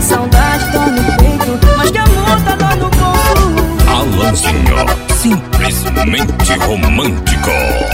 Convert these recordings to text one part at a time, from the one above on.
saudade dói no peito, mas que amor tá dói no bolso. Alanzinho, simplesmente romântico.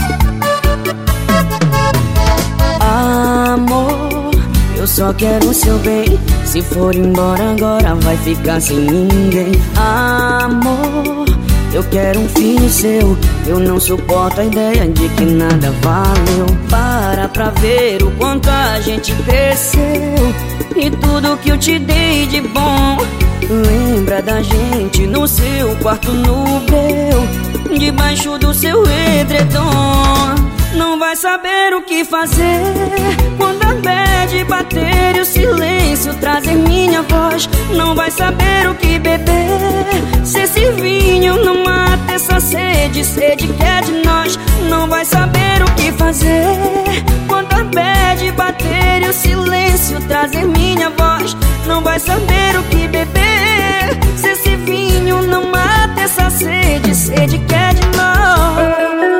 Amor, eu só quero o seu bem. Se for embora agora vai ficar sem ninguém. Amor, eu quero um filho seu. Eu não suporto a ideia de que nada valeu. Para pra ver o quanto a gente cresceu e tudo que eu te dei de bom. Lembra da gente no seu quarto, no meu, debaixo do seu edredom. Não vai saber o que fazer quando a bad bater e o silêncio trazer minha voz. Não vai saber o que beber se esse vinho não mata essa sede, sede que é de nós. Não vai saber o que fazer quando a bad bater e o silêncio trazer minha voz. Não vai saber o que beber se esse vinho não mata essa sede, sede que é de nós.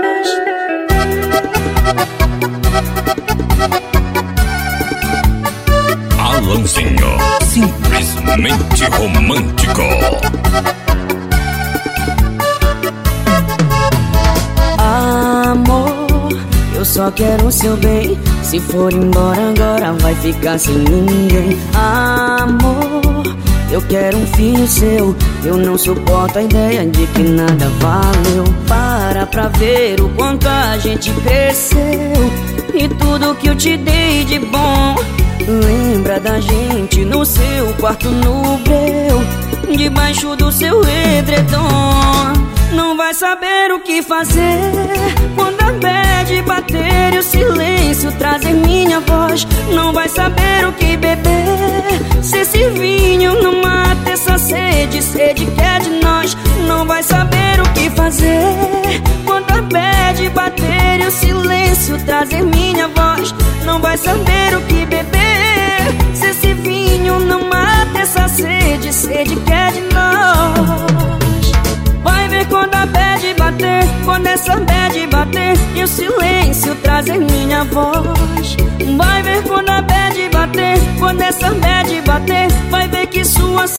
Alanzinho, simplesmente romântico. Amor, eu só quero o seu bem. Se for embora agora vai ficar sem ninguém. Amor, eu quero um filho seu. Eu não suporto a ideia de que nada valeu. Para pra ver o quanto a gente cresceu e tudo que eu te dei de bom. Lembra da gente no seu quarto, no meu, debaixo do seu edredom. Não vai saber o que fazer quando a bad bater e o silêncio trazer minha voz. Não vai saber o que beber se esse vinho não mata essa sede, sede que é de nós. Não vai saber o que fazer quando a bad bater e o silêncio trazer minha voz. Não vai saber o que beber se esse vinho não mata essa sede, sede que é de nós. Vai ver quando a bad bater, quando essa bad bater e o silêncio trazer minha voz. Vai ver quando a bad bater, quando essa bad bater, vai ver que sua